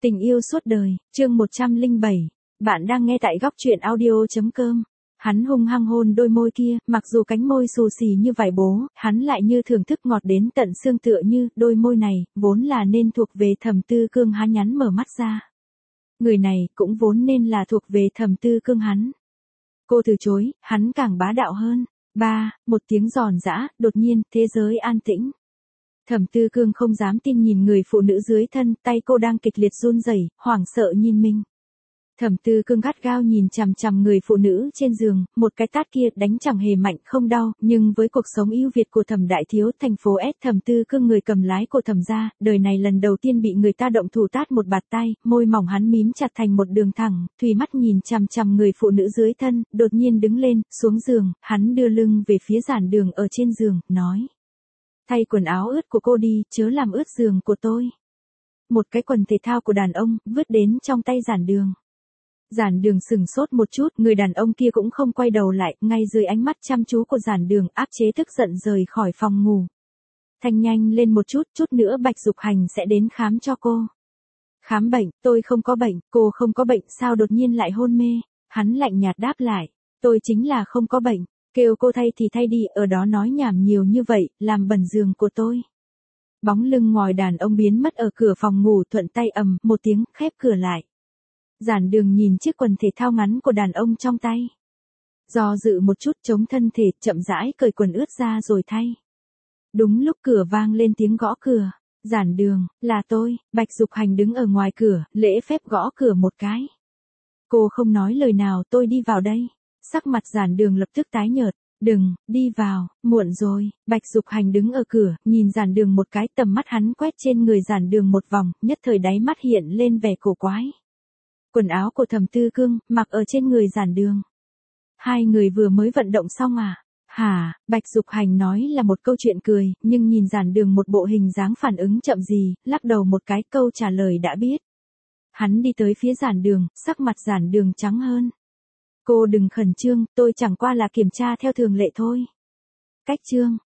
Tình yêu suốt đời, chương 107. Bạn đang nghe tại góc truyện audio.com. Hắn hung hăng hôn đôi môi kia, mặc dù cánh môi xù xì như vải bố, hắn lại như thưởng thức ngọt đến tận xương tựa như, đôi môi này, vốn là nên thuộc về Thẩm Tư Cương. Hắn nhắn mở mắt ra. Người này, cũng vốn nên là thuộc về Thẩm Tư Cương hắn. Cô từ chối, hắn càng bá đạo hơn. Một tiếng giòn giã, đột nhiên, thế giới an tĩnh. Thẩm Tư Cương không dám tin nhìn người phụ nữ dưới thân, tay cô đang kịch liệt run rẩy, hoảng sợ nhìn mình. Thẩm Tư Cương gắt gao nhìn chằm chằm người phụ nữ trên giường, một cái tát kia đánh chẳng hề mạnh không đau, nhưng với cuộc sống ưu việt của Thẩm đại thiếu thành phố S, Thẩm Tư Cương người cầm lái của Thẩm gia, đời này lần đầu tiên bị người ta động thủ tát một bạt tay, môi mỏng hắn mím chặt thành một đường thẳng, thùy mắt nhìn chằm chằm người phụ nữ dưới thân, đột nhiên đứng lên, xuống giường, hắn đưa lưng về phía giản đường ở trên giường, nói: "Thay quần áo ướt của cô đi, chớ làm ướt giường của tôi." Một cái quần thể thao của đàn ông, vứt đến trong tay giản đường. Giản đường sừng sốt một chút, người đàn ông kia cũng không quay đầu lại, ngay dưới ánh mắt chăm chú của giản đường, áp chế tức giận rời khỏi phòng ngủ. "Thanh nhanh lên một chút, chút nữa Bạch Dục Hành sẽ đến khám cho cô." "Khám bệnh, tôi không có bệnh." "Cô không có bệnh sao đột nhiên lại hôn mê?" Hắn lạnh nhạt đáp lại: "Tôi chính là không có bệnh. Kêu cô thay thì thay đi, ở đó nói nhảm nhiều như vậy, làm bẩn giường của tôi." Bóng lưng ngòi đàn ông biến mất ở cửa phòng ngủ, thuận tay ầm một tiếng, khép cửa lại. Giản đường nhìn chiếc quần thể thao ngắn của đàn ông trong tay. Do dự một chút, chống thân thể, chậm rãi cởi quần ướt ra rồi thay. Đúng lúc cửa vang lên tiếng gõ cửa. "Giản đường, là tôi." Bạch Dục Hành đứng ở ngoài cửa, lễ phép gõ cửa một cái. "Cô không nói lời nào, tôi đi vào đây." Sắc mặt giản đường lập tức tái nhợt. "Đừng, đi vào, muộn rồi." Bạch Dục Hành đứng ở cửa, nhìn giản đường một cái, tầm mắt hắn quét trên người giản đường một vòng, nhất thời đáy mắt hiện lên vẻ cổ quái. Quần áo của Thẩm Tư Cương, mặc ở trên người giản đường. "Hai người vừa mới vận động xong à?" "Hả?" Bạch Dục Hành nói là một câu chuyện cười, nhưng nhìn giản đường một bộ hình dáng phản ứng chậm gì, lắc đầu một cái, câu trả lời đã biết. Hắn đi tới phía giản đường, sắc mặt giản đường trắng hơn. "Cô đừng khẩn trương, tôi chẳng qua là kiểm tra theo thường lệ thôi." "Cách trương."